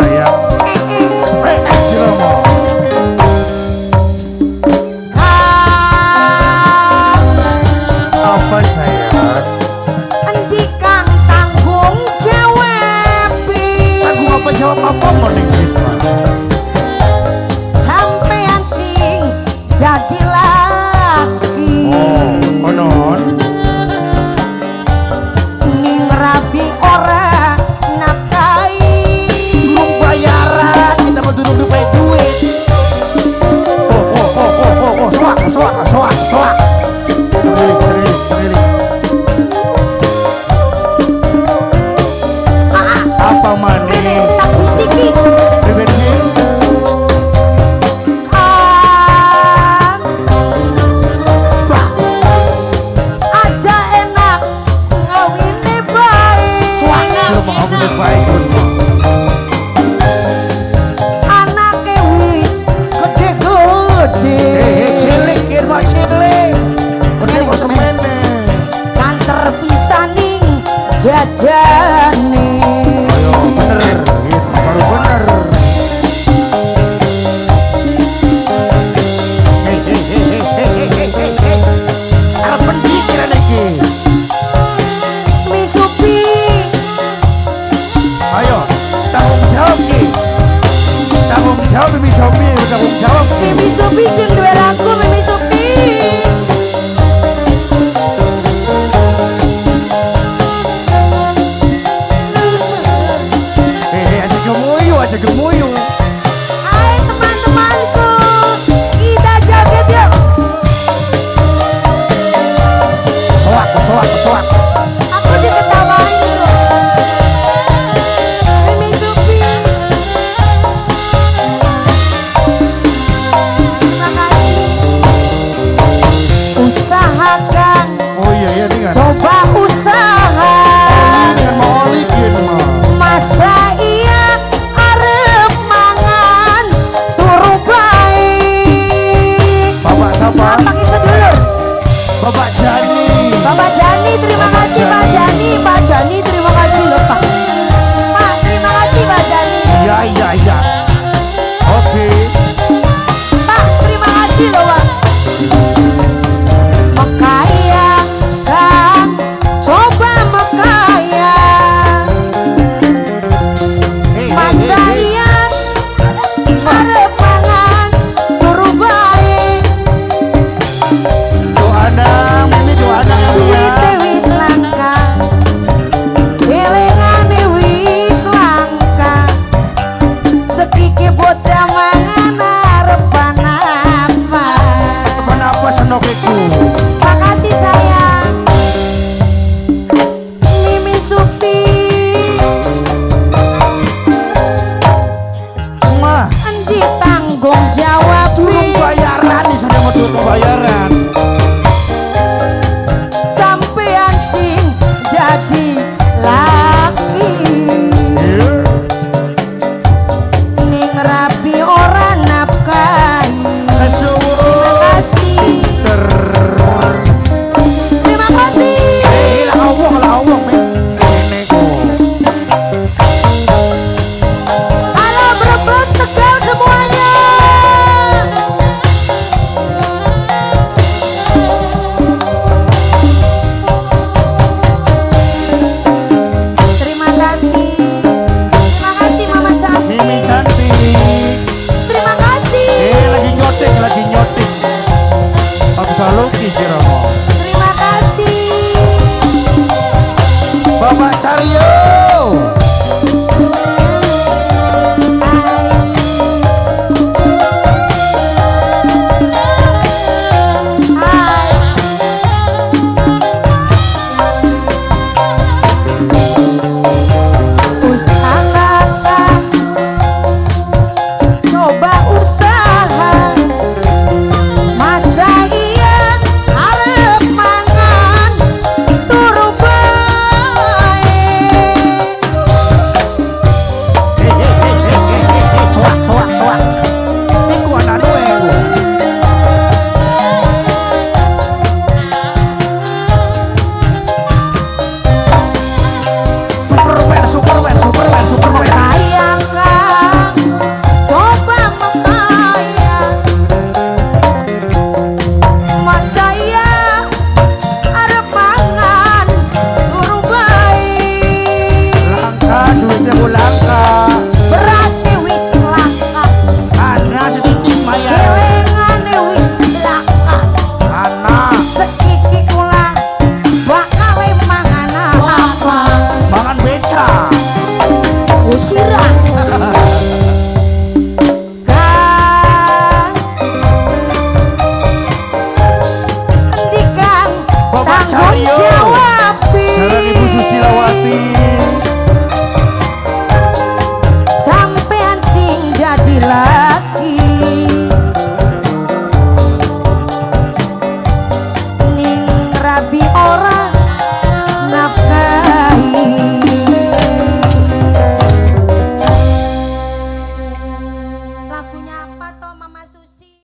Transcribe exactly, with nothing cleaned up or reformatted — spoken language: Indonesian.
sayang. Eh, si Romo. Apa sayang? Endi kang tanggung jawab? Tanggung apa jawab apa mau ning kita? Sampean sing dadi laki. Oh, konon. Ning rabi ora nafkahi. Belum bayaran, kita mau duduk duit duit. Oh, oh, oh, oh, oh, oh, soak, soak, soak, soak. Terilik, terilik, terilik. Apa mani? Tak bisiki. Bensin? Kan aja enak ngawine baik. Suaka. Siapa ngawin baik? Anake wis gede-gede. Eh, cilik, kirma cilik. Udah mau semene. Santer pisaning jajane. Ayo, bener. Gitu, baru bener. Hei, hei, hei, hei, hei, hei, hei, hei. Arep pendisi rene iki. Misupi Ayo, tanggung jawab ki. Tanggung jawab Mimi Sopi, tanggung jawab ki. Misupi sing duwe lagu Misupi. Hehe, aja gemuyu, aja gemuyu. Hai teman-temanku, kita joget yuk. Soak, soak, soak. Aku diketawain loh. Mimi Supi. Terima kasih. Usahakan, Oh iya, iya dengan. coba usaha. Dengan mau olikin mah. Masa iya arep Susila. Usirah. Kang Andikang Bapak tanggung Caryo jawab. sareng Ibu Susilawati.